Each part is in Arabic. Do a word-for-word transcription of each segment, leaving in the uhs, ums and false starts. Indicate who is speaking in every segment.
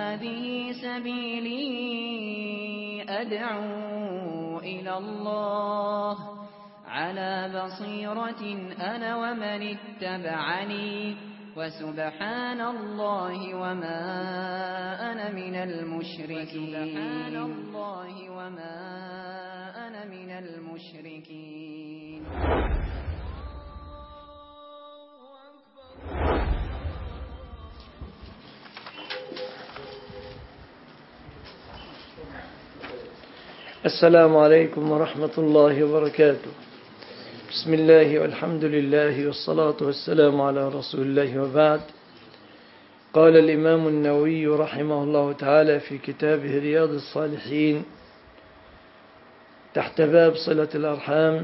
Speaker 1: هذه سبيلي أدعو إلى الله على بصيرة أنا ومن اتبعني وسبحان الله وما أنا من المشركين سبحان الله وما أنا من المشركين.
Speaker 2: السلام عليكم ورحمة الله وبركاته. بسم الله والحمد لله والصلاة والسلام على رسول الله وبعد. قال الإمام النووي رحمه الله تعالى في كتابه رياض الصالحين تحت باب صلة الأرحام،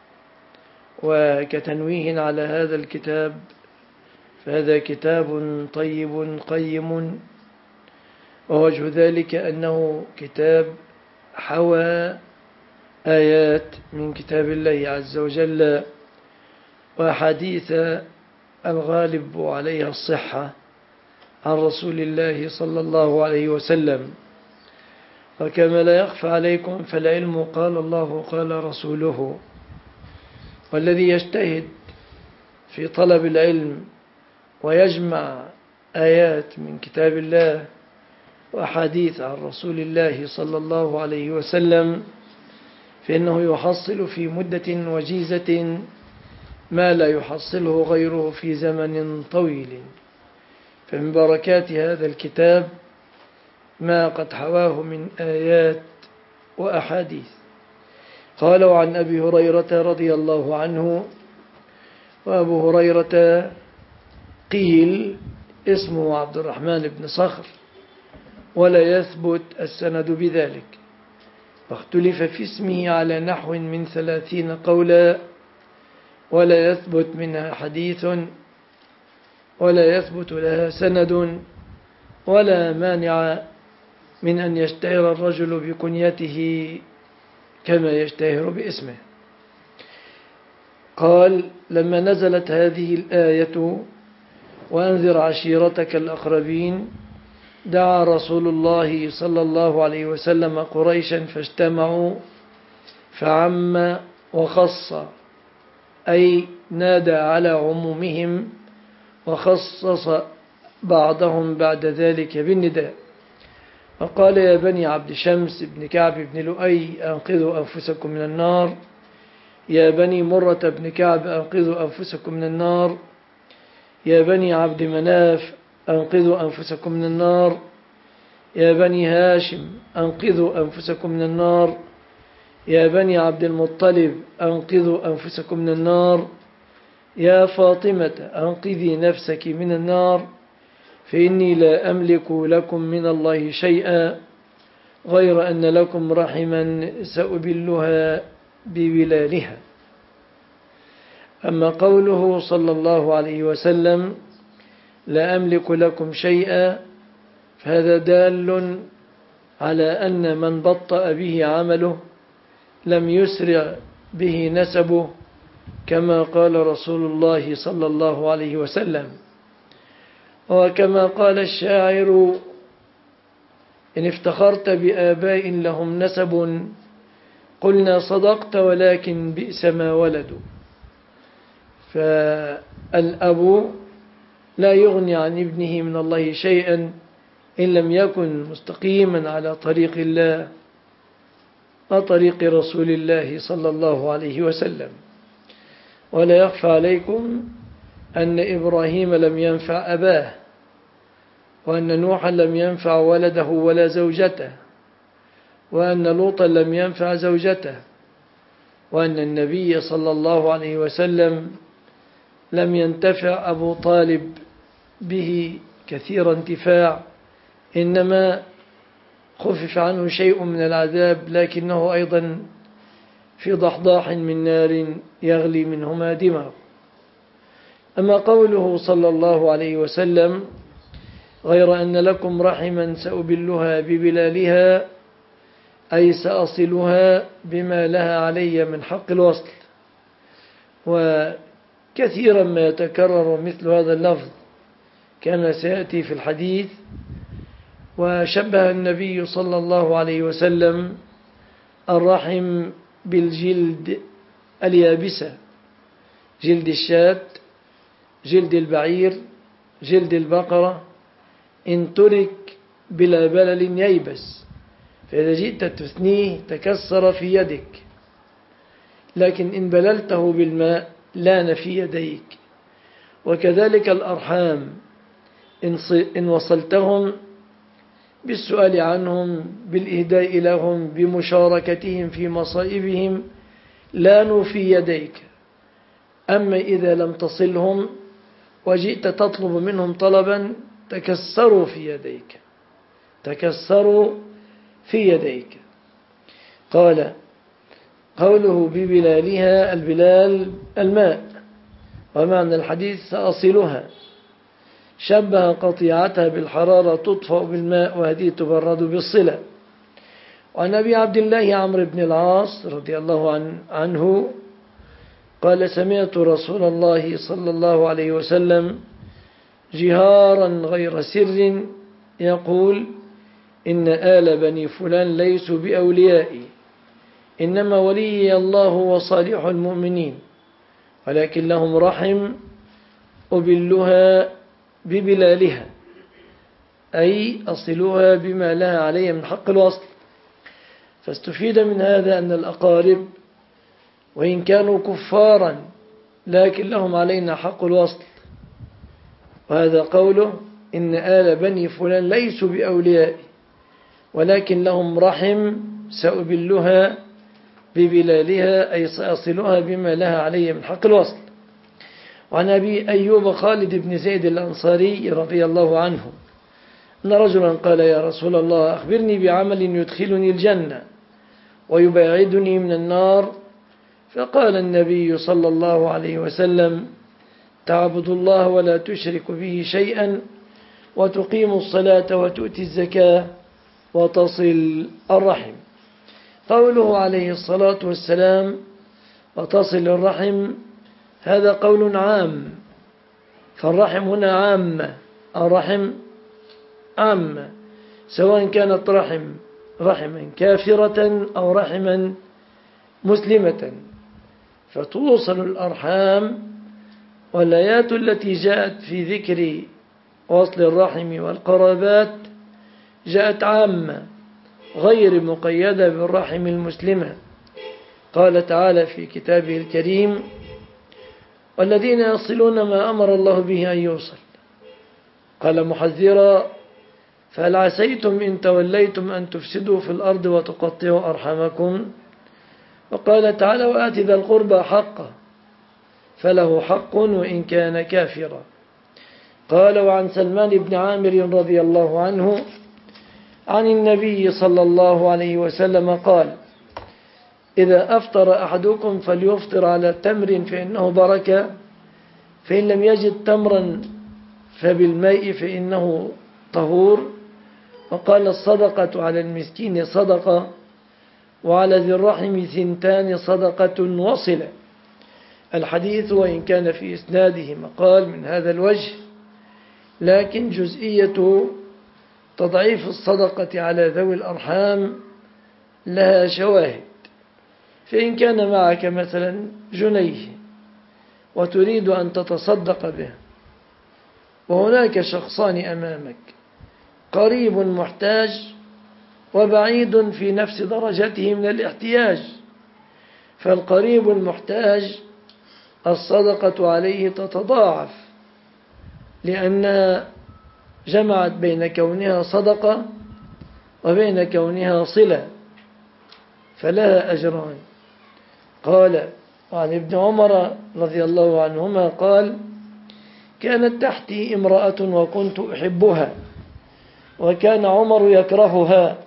Speaker 2: وكتنويه على هذا الكتاب، فهذا كتاب طيب قيم، ووجه ذلك أنه كتاب حوى آيات من كتاب الله عز وجل وأحاديث الغالب عليها الصحة عن رسول الله صلى الله عليه وسلم. وكما لا يخفى عليكم فالعلم قال الله قال رسوله، والذي يجتهد في طلب العلم ويجمع آيات من كتاب الله وأحاديث عن رسول الله صلى الله عليه وسلم فإنه يحصل في مدة وجيزة ما لا يحصله غيره في زمن طويل. فمن بركات هذا الكتاب ما قد حواه من آيات وأحاديث. قالوا عن أبي هريرة رضي الله عنه، وأبو هريرة قيل اسمه عبد الرحمن بن صخر، ولا يثبت السند بذلك، فاختلف في اسمه على نحو من ثلاثين قولا، ولا يثبت منها حديث ولا يثبت لها سند، ولا مانع من أن يشتهر الرجل بكنيته كما يشتهر باسمه. قال: لما نزلت هذه الآية وأنذر عشيرتك الأقربين، دعا رسول الله صلى الله عليه وسلم قريشا فاجتمعوا فعم وخص، أي نادى على عمومهم وخصص بعضهم بعد ذلك بالنداء، وقال: يا بني عبد شمس بن كعب بن لؤي أنقذوا أنفسكم من النار، يا بني مرة بن كعب أنقذوا أنفسكم من النار، يا بني عبد مناف أنقذوا أنفسكم من النار، يا بني هاشم أنقذوا أنفسكم من النار، يا بني عبد المطلب أنقذوا أنفسكم من النار، يا فاطمة أنقذي نفسك من النار، فإني لا أملك لكم من الله شيئا غير أن لكم رحما سأبلها بولالها. أما قوله صلى الله عليه وسلم لا أملك لكم شيئا، فهذا دال على أن من بطأ به عمله لم يسرع به نسبه، كما قال رسول الله صلى الله عليه وسلم. وكما قال الشاعر: إن افتخرت بآباء لهم نسب، قلنا صدقت ولكن بئس ما ولدوا. فالأب لا يغني عن ابنه من الله شيئا إن لم يكن مستقيما على طريق الله وطريق رسول الله صلى الله عليه وسلم. ولا يخفى عليكم أن إبراهيم لم ينفع أباه، وأن نوحا لم ينفع ولده ولا زوجته، وأن لوطا لم ينفع زوجته، وأن النبي صلى الله عليه وسلم لم ينتفع أبو طالب به كثير انتفاع، إنما خفف عنه شيء من العذاب، لكنه أيضا في ضحضاح من نار يغلي منهما دماغ. أما قوله صلى الله عليه وسلم غير أن لكم رحما سأبلها ببلالها، أي سأصلها بما لها علي من حق الوصل. وكثيرا ما يتكرر مثل هذا اللفظ كما سيأتي في الحديث، وشبه النبي صلى الله عليه وسلم الرحم بالجلد اليابسة، جلد الشاة، جلد البعير، جلد البقرة، إن ترك بلا بلل ييبس، فإذا جئت تثنيه تكسر في يدك، لكن إن بللته بالماء لان في يديك. وكذلك الأرحام إن وصلتهم بالسؤال عنهم، بالإهداء لهم، بمشاركتهم في مصائبهم، لانوا في يديك. أما إذا لم تصلهم وجئت تطلب منهم طلبا تكسروا في يديك، تكسروا في يديك. قال قوله ببلالها، البلال الماء، ومعنى الحديث سأصلها، شبه قطيعتها بالحرارة تطفأ بالماء وهذه تبرد بالصلة. وعن أبي عبد الله عمرو بن العاص رضي الله عنه قال سمعت رسول الله صلى الله عليه وسلم جهارا غير سر يقول إن آل بني فلان ليسوا بأوليائي، إنما ولي الله وصالح المؤمنين، ولكن لهم رحم أبلها ببلالها، أي أصلها بما لها عليه من حق الوصل. فاستفيد من هذا أن الأقارب وإن كانوا كفارا لكن لهم علينا حق الوصل، وهذا قوله إن آل بني فلان ليسوا بأولياء ولكن لهم رحم سأبلها ببلالها، أي سأصلها بما لها عليه من حق الوصل. وعن أبي أيوب خالد بن زيد الأنصاري رضي الله عنه أن رجلا قال يا رسول الله أخبرني بعمل يدخلني الجنة ويبعدني من النار، فقال النبي صلى الله عليه وسلم تعبد الله ولا تشرك به شيئا وتقيم الصلاة وتؤتي الزكاة وتصل الرحم. قوله عليه الصلاة والسلام وتصل الرحم هذا قول عام، فالرحم هنا عامة، الرحم عامة، سواء كانت رحم رحما كافرة أو رحما مسلمة، فتوصل الأرحام. والآيات التي جاءت في ذكر وصل الرحم والقرابات جاءت عامة غير مقيدة بالرحم المسلمة. قال تعالى في كتابه الكريم والذين يصلون ما أمر الله به أن يوصل. قال محذرا فهل عسيتم إن توليتم أن تفسدوا في الأرض وتقطعوا أرحامكم. وقال تعالى وآت ذا القربى حقه فله حق وإن كان كافرا. قال وعن سلمان بن عامر رضي الله عنه عن النبي صلى الله عليه وسلم قال إذا أفطر أحدكم فليفطر على تمر فإنه بركة، فإن لم يجد تمرا فبالماء فإنه طهور. وقال الصدقة على المسكين صدقة وعلى ذي الرحم ثنتان صدقة وصلة. الحديث وإن كان في إسناده مقال من هذا الوجه، لكن جزئية تضعيف الصدقة على ذوي الأرحام لها شواهد. فإن كان معك مثلا جنيه وتريد أن تتصدق به وهناك شخصان أمامك، قريب محتاج وبعيد في نفس درجته من الاحتياج، فالقريب المحتاج الصدقة عليه تتضاعف لأنها جمعت بين كونها صدقة وبين كونها صلة، فلها أجران. قال وعن ابن عمر رضي الله عنهما قال كانت تحتي امرأة وكنت أحبها وكان عمر يكرهها،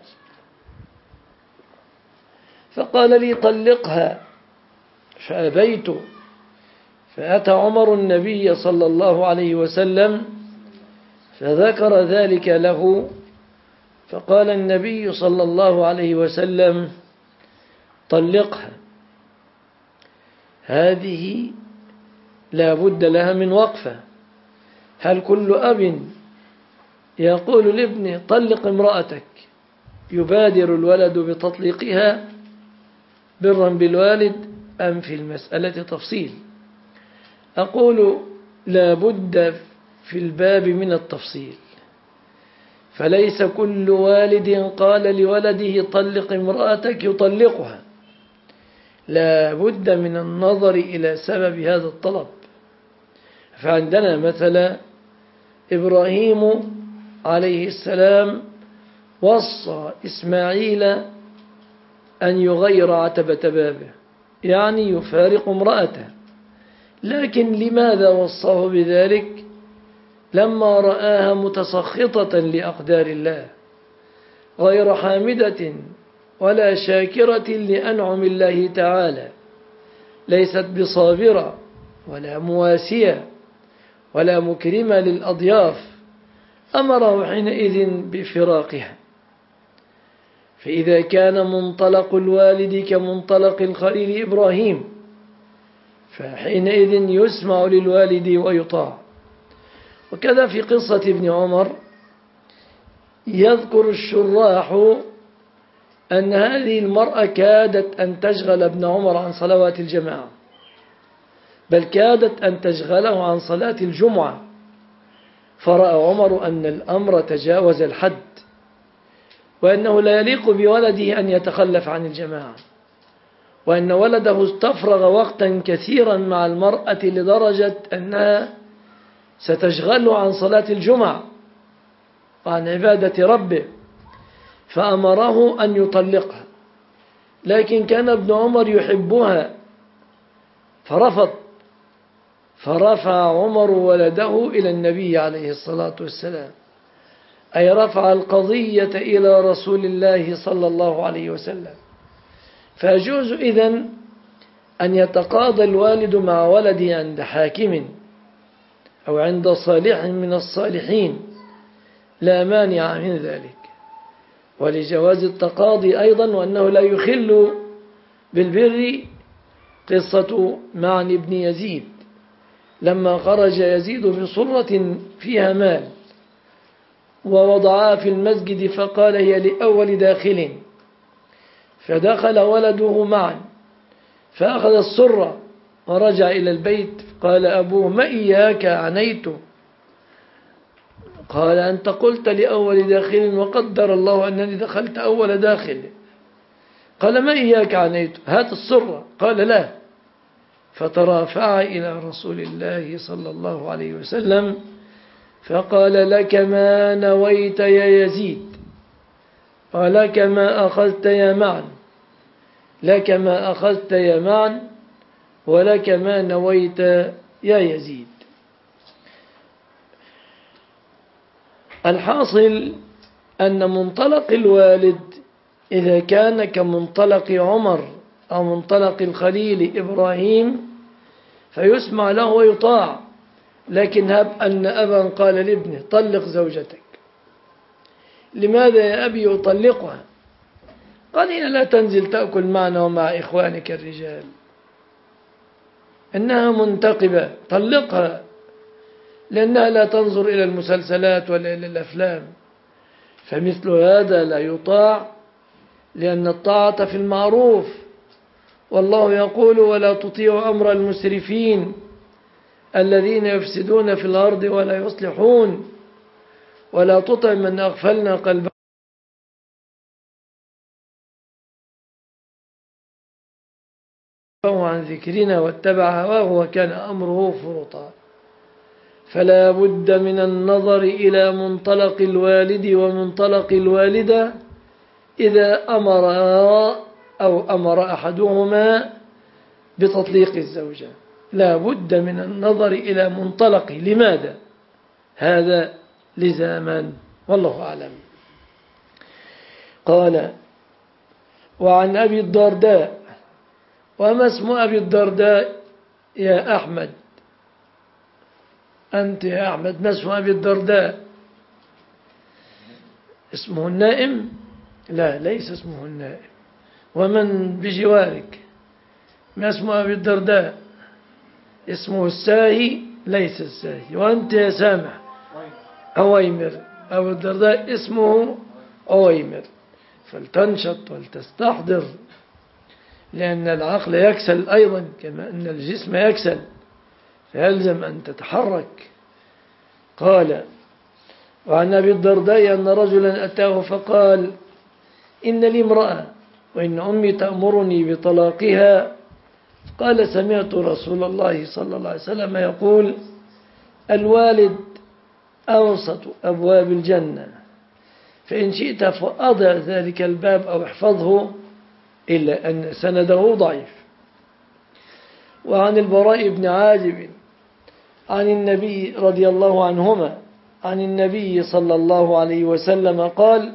Speaker 2: فقال لي طلقها فأبيت، فأتى عمر النبي صلى الله عليه وسلم فذكر ذلك له، فقال النبي صلى الله عليه وسلم طلقها. هذه لا بد لها من وقفة. هل كل أب يقول لابنه طلق امرأتك، يبادر الولد بتطليقها برا بالوالد أم في المسألة تفصيل؟ أقول لا بد في الباب من التفصيل، فليس كل والد قال لولده طلق امرأتك يطلقها، لا بد من النظر إلى سبب هذا الطلب. فعندنا مثلا إبراهيم عليه السلام وصى إسماعيل أن يغير عتبة بابه، يعني يفارق امرأته، لكن لماذا وصاه بذلك؟ لما رآها متسخطة لأقدار الله غير حامدة ولا شاكرة لأنعم الله تعالى، ليست بصابرة ولا مواسية ولا مكرمة للأضياف، أمره حينئذ بفراقها. فإذا كان منطلق الوالد كمنطلق الخليل إبراهيم فحينئذ يسمع للوالد ويطاع. وكذا في قصة ابن عمر يذكر الشراح أن هذه المرأة كادت أن تشغل ابن عمر عن صلوات الجماعة، بل كادت أن تشغله عن صلاة الجمعة، فرأى عمر أن الأمر تجاوز الحد وأنه لا يليق بولده أن يتخلف عن الجماعة، وأن ولده استفرغ وقتا كثيرا مع المرأة لدرجة أنها ستشغله عن صلاة الجمعة وعن عبادة ربه، فأمره أن يطلقها، لكن كان ابن عمر يحبها فرفض، فرفع عمر ولده إلى النبي عليه الصلاة والسلام، أي رفع القضية إلى رسول الله صلى الله عليه وسلم. فيجوز إذن أن يتقاضى الوالد مع ولده عند حاكم أو عند صالح من الصالحين، لا مانع من ذلك، ولجواز التقاضي أيضا، وأنه لا يخل بالبر قصة معن بن يزيد لما خرج يزيد بصرة فيها مال ووضعها في المسجد فقال هي لأول داخل، فدخل ولده معا فأخذ السرة ورجع إلى البيت، قال أبوه ما إياك عنيت؟ قال أنت قلت لأول داخل وقدر الله أنني دخلت أول داخل. قال ما إياك عنيت؟ هات السرة. قال لا. فترافع إلى رسول الله صلى الله عليه وسلم فقال لك ما نويت يا يزيد، ولك ما أخذت يا معن، لك ما أخذت يا معن ولك ما نويت يا يزيد. الحاصل أن منطلق الوالد إذا كان كمنطلق عمر أو منطلق الخليل إبراهيم فيسمع له ويطاع، لكن هب أن أبا قال لابنه طلق زوجتك، لماذا يا أبي أطلقها؟ قال إن لا تنزل تأكل معنا ومع إخوانك الرجال، إنها منتقبة طلقها، لأنها لا تنظر إلى المسلسلات ولا إلى الأفلام. فمثل هذا لا يطاع، لأن الطاعة في المعروف، والله يقول ولا تطيعوا أمر المسرفين الذين يفسدون في الأرض ولا يصلحون، ولا تطع من أغفلنا قلبه عن ذكرنا واتبع هواه وكان أمره فرطا. فلا بد من النظر إلى منطلق الوالد ومنطلق الوالدة إذا أمر أو أمر أحدهما بتطليق الزوجة، لا بد من النظر إلى منطلقه. لماذا؟ هذا لزاما، والله أعلم. قال وعن أبي الدرداء. وما اسم أبي الدرداء يا أحمد؟ أنت يا أحمد ما اسم أبي الدرداء؟ اسمه النائم؟ لا، ليس اسمه النائم. ومن بجوارك ما اسم أبي الدرداء؟ اسمه الساهي؟ ليس الساهي. وأنت يا سامح؟ عويمر. أبو الدرداء اسمه عويمر، فلتنشط ولتستحضر، لأن العقل يكسل أيضا كما أن الجسم يكسل، فيلزم أن تتحرك. قال: وعن أبي الدرداء أن رجلا أتاه فقال: إن لي امرأة وإن أمي تأمرني بطلاقها. قال: سمعت رسول الله صلى الله عليه وسلم يقول: الوالد أوسط أبواب الجنة، فإن شئت فأضع ذلك الباب أو احفظه، إلا أن سنده ضعيف. وعن البراء بن عازب عن النبي رضي الله عنهما عن النبي صلى الله عليه وسلم قال: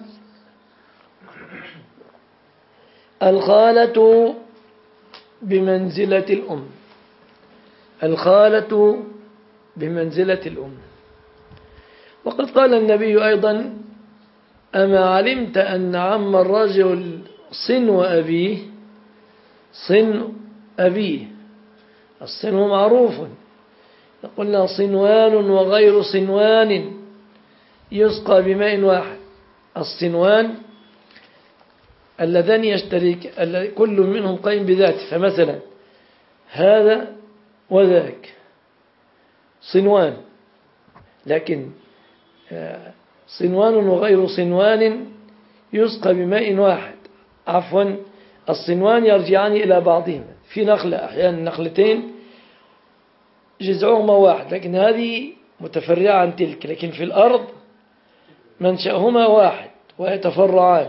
Speaker 2: الخالة بمنزلة الأم. الخالة بمنزلة الأم. وقد قال النبي أيضا: أما علمت أن عم الرجل صنو أبيه؟ صنو أبيه، الصنو معروف، قلنا صنوان وغير صنوان يسقى بماء واحد. الصنوان اللذان يشترك كل منهم قائم بذاته، فمثلا هذا وذاك صنوان، لكن صنوان وغير صنوان يسقى بماء واحد. عفوا، الصنوان يرجعان إلى بعضهما، في نخلة أحيانا نخلتين جذعهما واحد، لكن هذه متفرعة عن تلك، لكن في الأرض منشأهما واحد ويتفرعان،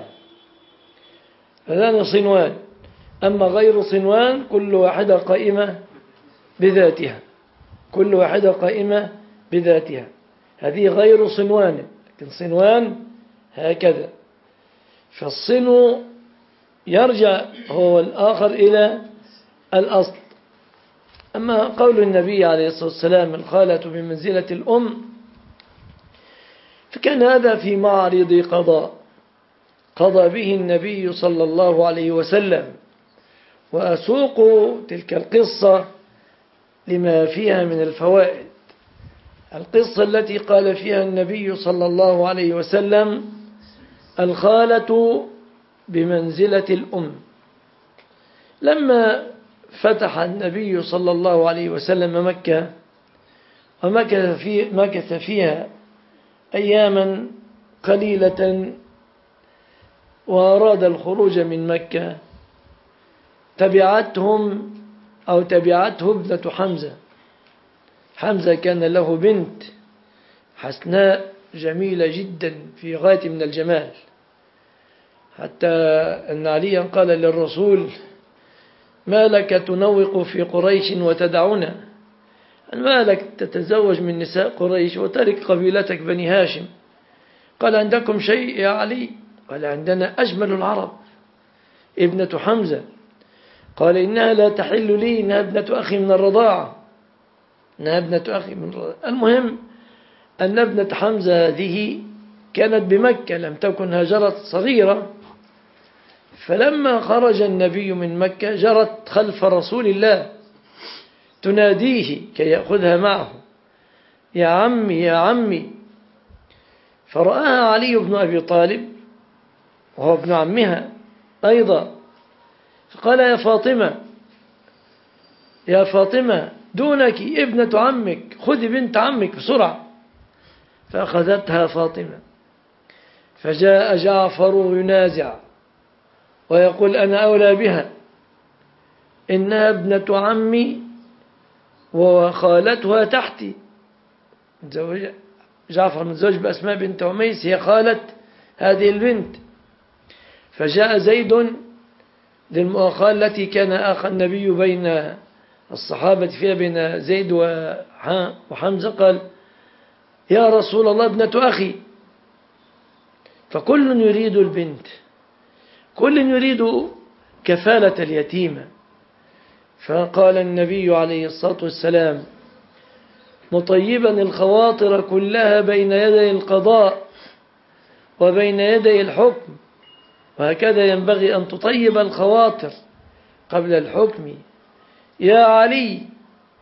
Speaker 2: هذان صنوان. أما غير صنوان كل واحدة قائمة بذاتها، كل واحدة قائمة بذاتها، هذه غير صنوان، لكن صنوان هكذا. فالصنو يرجع هو الآخر إلى الأصل. أما قول النبي عليه الصلاة والسلام: الخالة بمنزلة الأم، فكان هذا في معرض قضاء قضى به النبي صلى الله عليه وسلم. وأسوق تلك القصة لما فيها من الفوائد. القصة التي قال فيها النبي صلى الله عليه وسلم: الخالة بمنزلة الأم. لما فتح النبي صلى الله عليه وسلم مكة ومكث في مكث فيها أياما قليلة وأراد الخروج من مكة، تبعتهم أو تبعته ابنة حمزة. حمزة كان له بنت حسناء جميلة جدا في غاية من الجمال، حتى أن عليا قال للرسول: ما لك تنوق في قريش وتدعنا؟ ما لك تتزوج من نساء قريش وترك قبيلتك بني هاشم؟ قال: عندكم شيء يا علي؟ قال: عندنا أجمل العرب ابنة حمزة. قال: إنها لا تحل لي، إنها ابنة أخي من الرضاعة، إنها ابنة أخي من الرضاعة. المهم أن ابنة حمزة هذه كانت بمكة، لم تكن هاجرت صغيرة. فلما خرج النبي من مكة جرت خلف رسول الله تناديه كي يأخذها معه: يا عمي يا عمي. فرآها علي بن أبي طالب وهو ابن عمها أيضا، فقال: يا فاطمة يا فاطمة دونك ابنة عمك، خذي بنت عمك بسرعة. فأخذتها فاطمة. فجاء جعفر ينازع ويقول: أنا أولى بها، إنها ابنة عمي وخالتها تحتي. جعفر متزوج بأسماء بنت عميس، هي خالة هذه البنت. فجاء زيد للمؤاخاة التي كان آخى النبي بين الصحابة فيها، بين زيد وحمزة، قال: يا رسول الله ابنة أخي. فكل يريد البنت، كل يريد كفالة اليتيمة. فقال النبي عليه الصلاة والسلام مطيبا الخواطر كلها بين يدي القضاء وبين يدي الحكم، وهكذا ينبغي أن تطيب الخواطر قبل الحكم. يا علي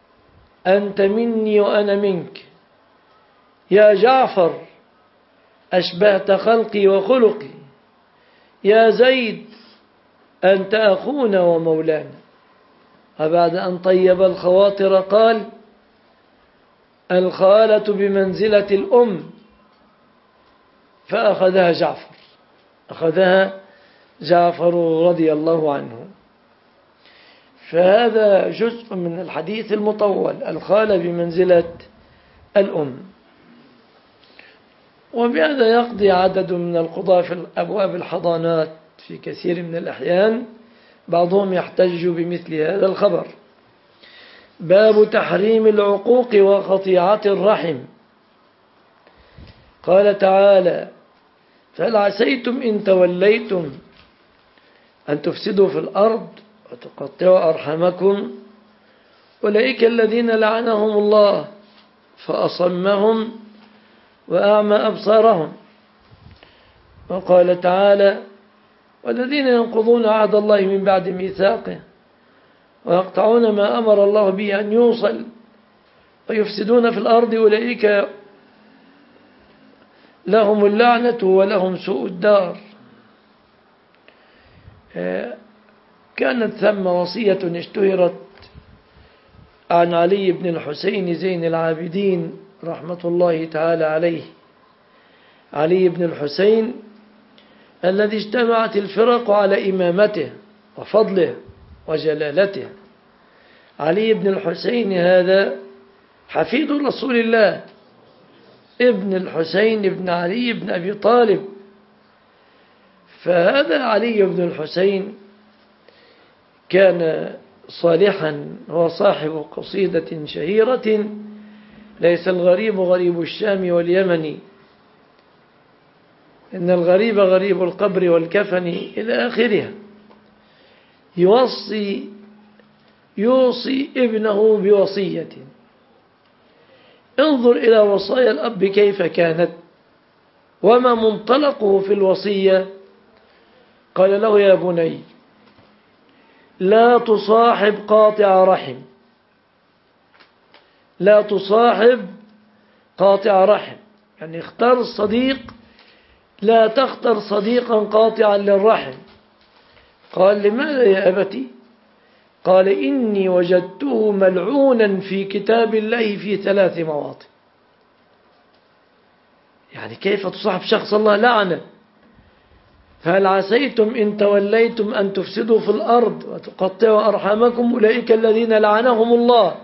Speaker 2: أنت مني وأنا منك، يا جعفر أشبهت خلقي وخلقي، يا زيد أنت أخونا ومولانا. وبعد أن طيب الخواطر قال: الخالة بمنزلة الأم، فأخذها جعفر أخذها جعفر رضي الله عنه. فهذا جزء من الحديث المطول، الخالة بمنزلة الأم. وبهذا يقضي عدد من القضاة في أبواب الحضانات في كثير من الأحيان، بعضهم يحتج بمثل هذا الخبر. باب تحريم العقوق وقطيعة الرحم. قال تعالى: فهل عسيتم إن توليتم أن تفسدوا في الأرض وتقطعوا أرحامكم أولئك الذين لعنهم الله فأصمهم وأعمى أبصارهم. وقال تعالى: والذين ينقضون عهد الله من بعد ميثاقه ويقطعون ما أمر الله به أن يوصل ويفسدون في الأرض أولئك لهم اللعنة ولهم سوء الدار. كانت ثم وصية اشتهرت عن علي بن الحسين زين العابدين رحمة الله تعالى عليه. علي بن الحسين الذي اجتمعت الفرق على إمامته وفضله وجلالته. علي بن الحسين هذا حفيد رسول الله، ابن الحسين بن علي بن أبي طالب. فهذا علي بن الحسين كان صالحا، هو صاحب قصيدة شهيرة: ليس الغريب غريب الشام واليمن، إن الغريب غريب القبر والكفن، إلى آخرها. يوصي يوصي ابنه بوصية. انظر إلى وصايا الأب كيف كانت وما منطلقه في الوصية. قال له: يا بني لا تصاحب قاطع رحم، لا تصاحب قاطع رحم، يعني اختار الصديق، لا تختر صديقا قاطعا للرحم. قال: لماذا يا أبتي؟ قال: إني وجدته ملعونا في كتاب الله في ثلاث مواطن. يعني كيف تصاحب شخص الله لعنه؟ فهل عسيتم إن توليتم أن تفسدوا في الأرض وتقطعوا أرحامكم أولئك الذين لعنهم الله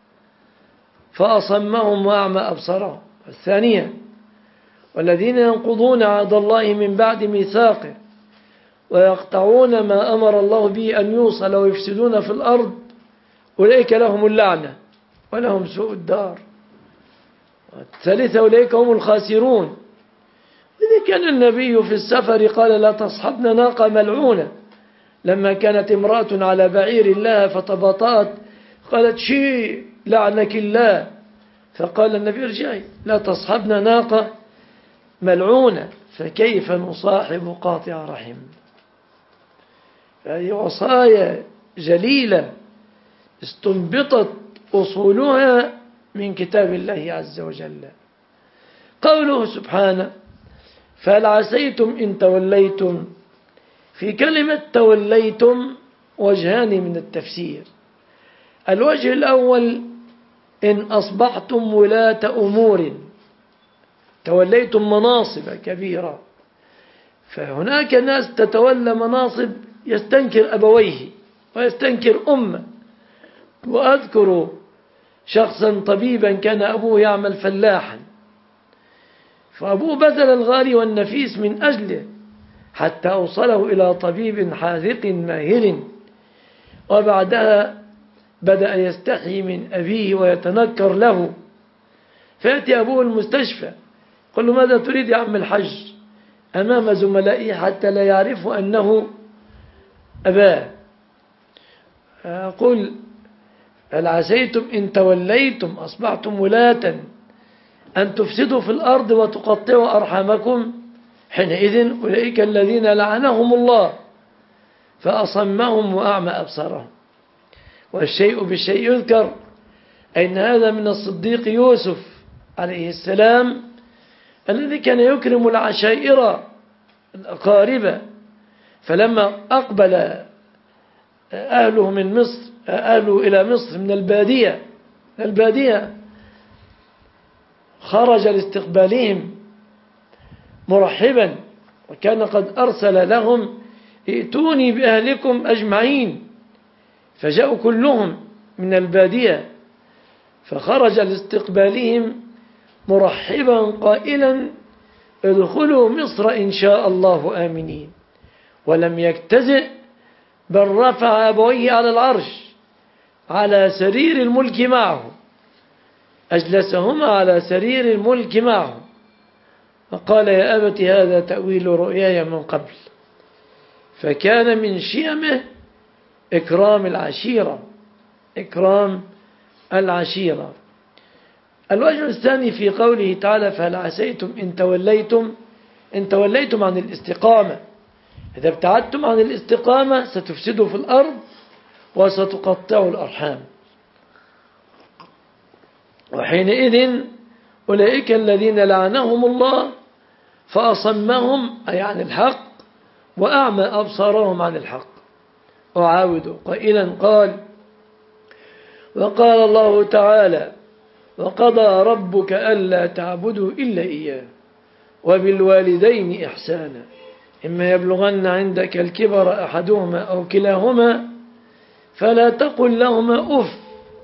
Speaker 2: فأصمهم وأعمى أبصارهم. الثانية: والذين ينقضون عهد الله من بعد ميثاقه ويقطعون ما أمر الله به أن يوصل ويفسدون في الأرض أولئك لهم اللعنة ولهم سوء الدار. الثالثة: أولئك هم الخاسرون. إذا كان النبي في السفر قال: لا تصحبنا ناقة ملعونة، لما كانت امرأة على بعير لها فتباطأت قالت: شي لعنك الله، فقال النبي: ارجعي، لا تصحبنا ناقة ملعونة. فكيف نصاحب قاطع رحم؟ هذه وصايا جليلة استنبطت أصولها من كتاب الله عز وجل. قوله سبحانه: فهل عسيتم إن توليتم. في كلمة توليتم وجهان من التفسير. الوجه الأول: إن أصبحتم ولاة أمور، توليتم مناصب كبيرة. فهناك ناس تتولى مناصب يستنكر أبويه ويستنكر أمه. وأذكر شخصا طبيبا كان أبوه يعمل فلاحا، فأبوه بذل الغالي والنفيس من أجله حتى أوصله إلى طبيب حاذق ماهر، وبعدها بدأ يستحي من أبيه ويتنكر له. فيأتي أبوه المستشفى قل له: ماذا تريد يا عم الحج؟ أمام زملائه حتى لا يعرفوا أنه أباه. أقول: هل عسيتم إن توليتم أصبحتم ولاة أن تفسدوا في الأرض وتقطعوا أرحامكم، حينئذ أولئك الذين لعنهم الله فأصمهم وأعمى أبصارهم. والشيء بالشيء يذكر، أين هذا من الصديق يوسف عليه السلام الذي كان يكرم العشائر الأقارب. فلما أقبل أهله من مصر أهله إلى مصر من البادية البادية خرج لاستقبالهم مرحبا، وكان قد أرسل لهم ائتوني بأهلكم أجمعين، فجاءوا كلهم من البادية، فخرج لاستقبالهم مرحبا قائلا ادخلوا مصر إن شاء الله آمنين. ولم يجتزئ بل رفع أبويه على العرش على سرير الملك معه، أجلسهما على سرير الملك معه، فقال يا أبت هذا تأويل رؤياي من قبل. فكان من شيمه إكرام العشيرة إكرام العشيرة. الوجه الثاني في قوله تعالى فهل عسيتم إن توليتم إن توليتم عن الاستقامة. إذا ابتعدتم عن الاستقامة ستفسدوا في الأرض وستقطعوا الأرحام، وحينئذ أولئك الذين لعنهم الله فأصمهم أي عن الحق وأعمى أبصارهم عن الحق. أعاود قائلا قال وقال الله تعالى وقضى ربك ألا تعبدوا إلا إياه وبالوالدين إحسانا إما يبلغن عندك الكبر أحدهما أو كلاهما فلا تقل لهما أف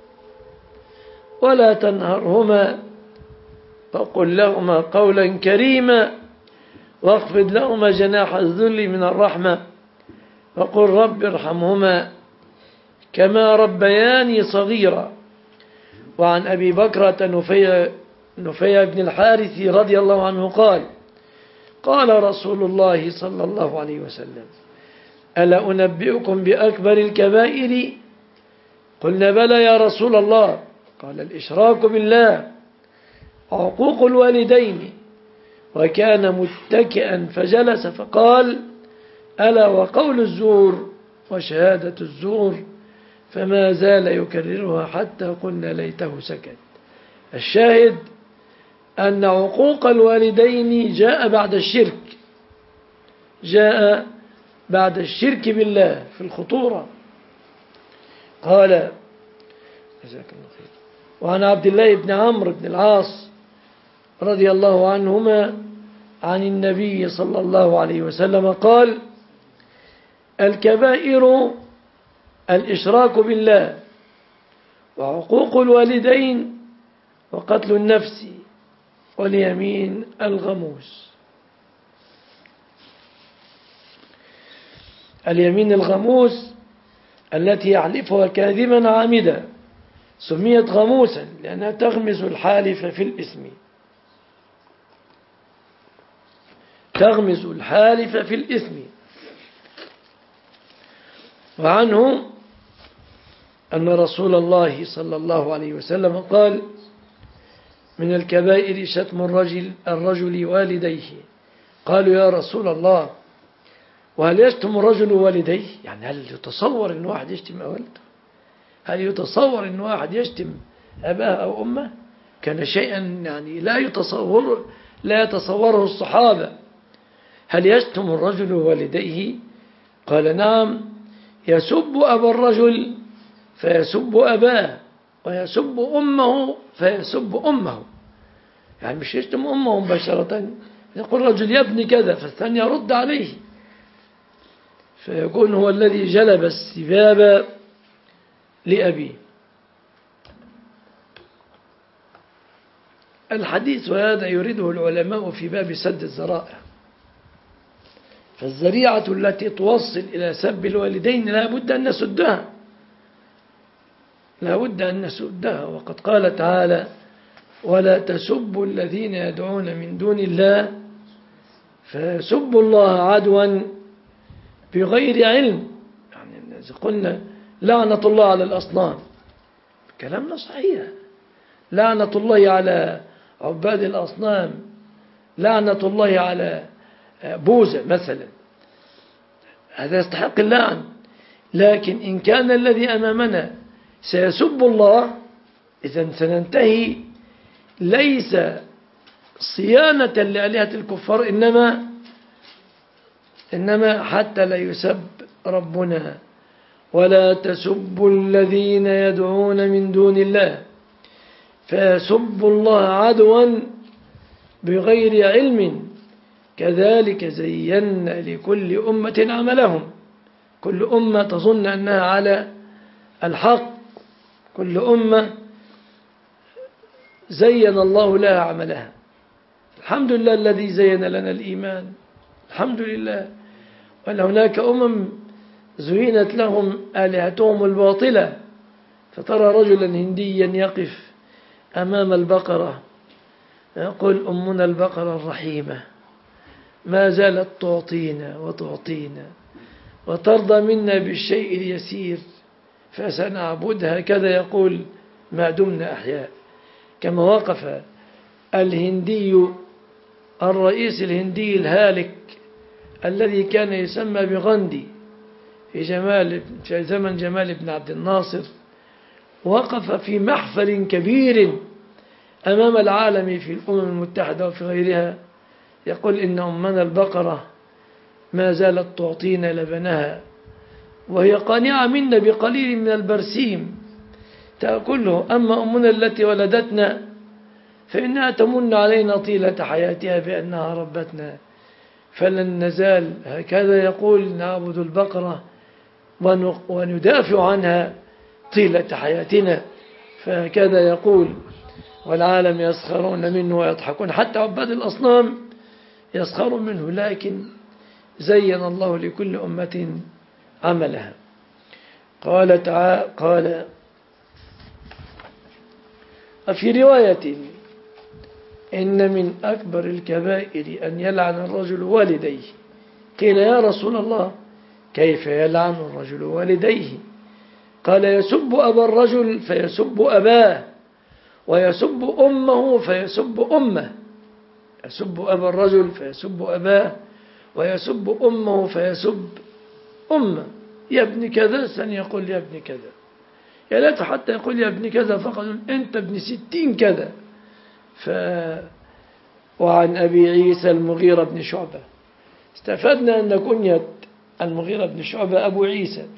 Speaker 2: ولا تنهرهما وقل لهما قولا كريما واخفض لهما جناح الذل من الرحمة وقل رب ارحمهما كما ربياني صغيرا. وعن أبي بكرة نفي, نفي بن الحارث رضي الله عنه قال قال رسول الله صلى الله عليه وسلم ألا أنبئكم بأكبر الكبائر قلنا بلى يا رسول الله قال الإشراك بالله عقوق الوالدين. وكان متكئا فجلس فقال ألا وقول الزور وشهادة الزور فما زال يكررها حتى قلنا ليته سكت. الشاهد أن عقوق الوالدين جاء بعد الشرك جاء بعد الشرك بالله في الخطورة. قال جزاك الله خير. وعن عبد الله بن عمرو بن العاص رضي الله عنهما عن النبي صلى الله عليه وسلم قال الكبائر الإشراك بالله وعقوق الوالدين وقتل النفس واليمين الغموس. اليمين الغموس التي يحلفها كاذبا عامدا سميت غموسا لأنها تغمس الحالف في الإثم تغمس الحالف في الإثم. وعنه أن رسول الله صلى الله عليه وسلم قال من الكبائر شتم الرجل الرجل والديه. قالوا يا رسول الله وهل يشتم الرجل والديه؟ يعني هل يتصور أن واحد يشتم والده؟ هل يتصور أن واحد يشتم أباه أو أمه؟ كان شيئا يعني لا يتصور لا يتصوره الصحابة. هل يشتم الرجل والديه؟ قال نعم يسب أبا الرجل فيسب أباه ويسب أمه فيسب أمه. يعني مش يشتم أمه مباشرة، يقول الرجل يا ابني كذا فالثاني يرد عليه فيكون هو الذي جلب السباب لأبيه. الحديث هذا يريده العلماء في باب سد الذرائع. فالذريعة التي توصل إلى سب الوالدين لا بد أن نسدها لا بد أن نسدها. وقد قال تعالى ولا تسبوا الذين يدعون من دون الله فيسبوا الله عدوا بغير علم. يعني إذا قلنا لعنة الله على الأصنام كلامنا صحيح، لعنة الله على عباد الأصنام، لعنة الله على بوذا مثلا، هذا يستحق اللعن. لكن إن كان الذي أمامنا سيسب الله إذن سننتهي ليس صيانة لآلهة الكفار، إنما إنما حتى لا يسب ربنا. ولا تسبوا الذين يدعون من دون الله فيسبوا الله عدوا بغير علم كذلك زينا لكل أمة عملهم. كل أمة تظن أنها على الحق، كل أمة زين الله لها عملها. الحمد لله الذي زين لنا الإيمان، الحمد لله. وأن هناك أمم زينت لهم آلهتهم الباطلة، فترى رجلا هنديا يقف أمام البقرة يقول أمنا البقرة الرحيمة ما زالت تعطينا وتعطينا وترضى منا بالشيء اليسير فسنعبدها، كذا يقول ما دمنا أحياء. كما وقف الهندي الرئيس الهندي الهالك الذي كان يسمى بغاندي في جمال في زمن جمال بن عبد الناصر، وقف في محفل كبير أمام العالم في الأمم المتحدة وفي غيرها يقول إن أمنا البقرة ما زالت تعطينا لبنها وهي قانعة منا بقليل من البرسيم تأكله، أما أمنا التي ولدتنا فإنها تمن علينا طيلة حياتها بأنها ربتنا، فلن نزال هكذا يقول نعبد البقرة وندافع عنها طيلة حياتنا. فهكذا يقول والعالم يسخرون منه ويضحكون، حتى عباد الأصنام يسخرون منه، لكن زين الله لكل أمة عملها. قال تعالى قال في رواية إن من أكبر الكبائر أن يلعن الرجل والديه. قيل يا رسول الله كيف يلعن الرجل والديه؟ قال يسب أبا الرجل فيسب أباه ويسب أمه فيسب أمه. يسب أبا الرجل فيسب أباه ويسب أمه فيسب أمه. يا ابن كذا سن يقول يا ابن كذا، يا ليت حتى يقول يا ابن كذا فقط أنت ابن ستين كذا. ف وعن أبي عيسى المغيرة بن شعبة استفدنا أن كنية المغيرة بن شعبة أبو عيسى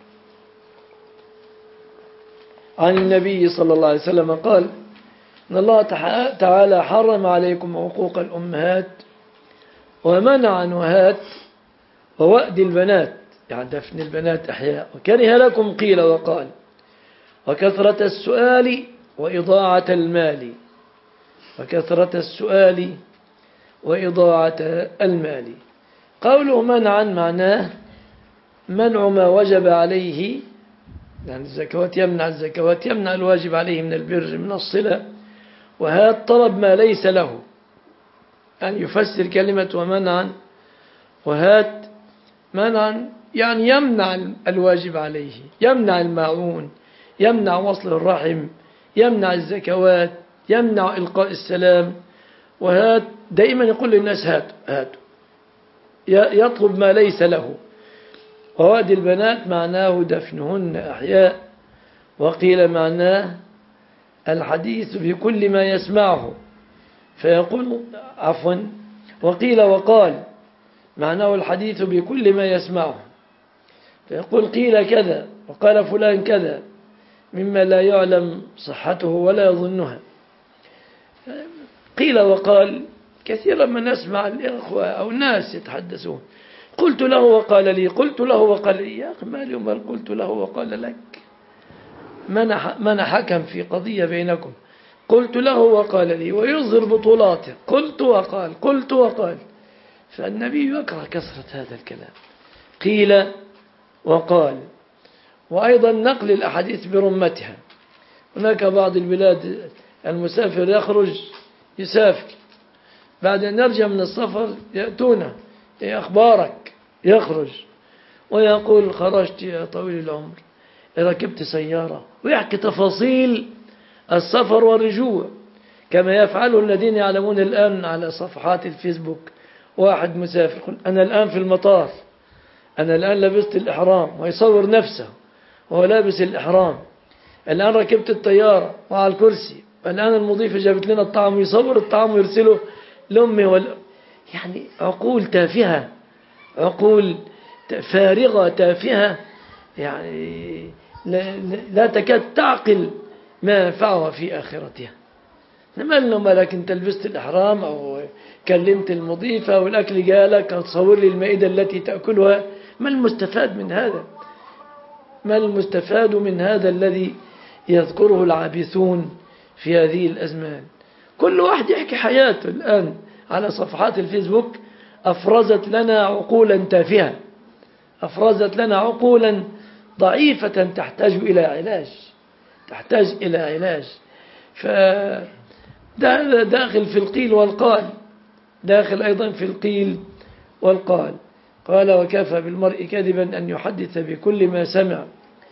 Speaker 2: عن النبي صلى الله عليه وسلم قال إن الله تعالى حرم عليكم عقوق الأمهات ومنع نهات ووأد البنات، يعني دفن البنات أحياء، وكره لكم قيل وقال وكثرة السؤال وإضاعة المال وكثرة السؤال وإضاعة المال. قوله منعا معناه منع ما وجب عليه، يعني الزكوات يمنع الزكوات يمنع الواجب عليه من البر من الصلة، وهذا طلب ما ليس له، يعني يفسر كلمة ومنعا وهات منعا يعني يمنع الواجب عليه، يمنع الماعون، يمنع وصل الرحم، يمنع الزكوات، يمنع إلقاء السلام. وهات دائما يقول للناس هاتوا هاتوا، يطلب ما ليس له. ووأد البنات معناه دفنهن أحياء، وقيل معناه الحديث بكل ما يسمعه فيقول عفوا وقيل وقال معناه الحديث بكل ما يسمعه فيقول قيل كذا وقال فلان كذا مما لا يعلم صحته ولا يظنها. قيل وقال كثيرا ما نسمع الإخوة أو الناس يتحدثون قلت له وقال لي قلت له وقال لي، يا أخي ما اليوم قلت له وقال لك؟ من حكم في قضية بينكم قلت له وقال لي ويظهر بطولاته قلت وقال قلت وقال. فالنبي يكره كثرة هذا الكلام، قيل وقال. وأيضا نقل الأحاديث برمتها. هناك بعض البلاد المسافر يخرج يسافر بعد أن يرجع من السفر يأتونه إيه أخبارك، يخرج ويقول خرجت يا طويل العمر ركبت سيارة، ويحكي تفاصيل السفر والرجوع كما يفعله الذين يعلمون الآن على صفحات الفيسبوك. واحد مسافر يقول أنا الآن في المطار، أنا الآن لبست الإحرام، ويصور نفسه وهو لابس الإحرام، الآن ركبت الطيارة وعلى الكرسي الآن المضيفة جابت لنا الطعام ويصور الطعام ويرسله لأمه وال... يعني عقول تافهة، عقول فارغة تافهة، يعني لا, لا تكاد تعقل ما ينفعها في آخرتها. مالنا مالك انت لبست الإحرام أو كلمت المضيفة والأكل جالك أو تصور لي المائدة التي تأكلها؟ ما المستفاد من هذا؟ ما المستفاد من هذا الذي يذكره العابثون في هذه الأزمان؟ كل واحد يحكي حياته الآن على صفحات الفيسبوك، أفرزت لنا عقولا تافهة، أفرزت لنا عقولا ضعيفة تحتاج إلى علاج، تحتاج إلى علاج. فداخل في القيل والقال، داخل أيضا في القيل والقال. قال وكفى بالمرء كذبا أن يحدث بكل ما سمع،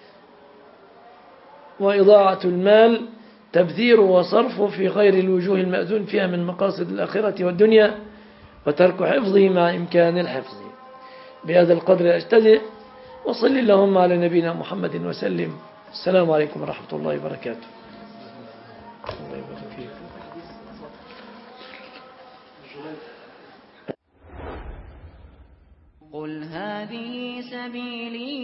Speaker 2: وإضاعة المال تبذير وصرفه في غير الوجوه المأذون فيها من مقاصد الآخرة والدنيا، وترك حفظه مع إمكان الحفظ. بهذا القدر أجتزئ، وصل اللهم على نبينا محمد وسلم. السلام عليكم ورحمة الله وبركاته. الله يبارك فيك.
Speaker 1: قل هذه سبيلي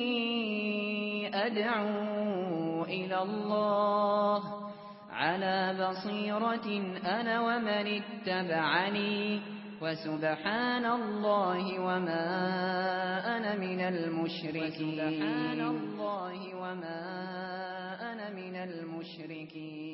Speaker 1: أدعو إلى الله على بصيرة أنا ومن اتبعني وسبحان الله وما أنا من المشركين.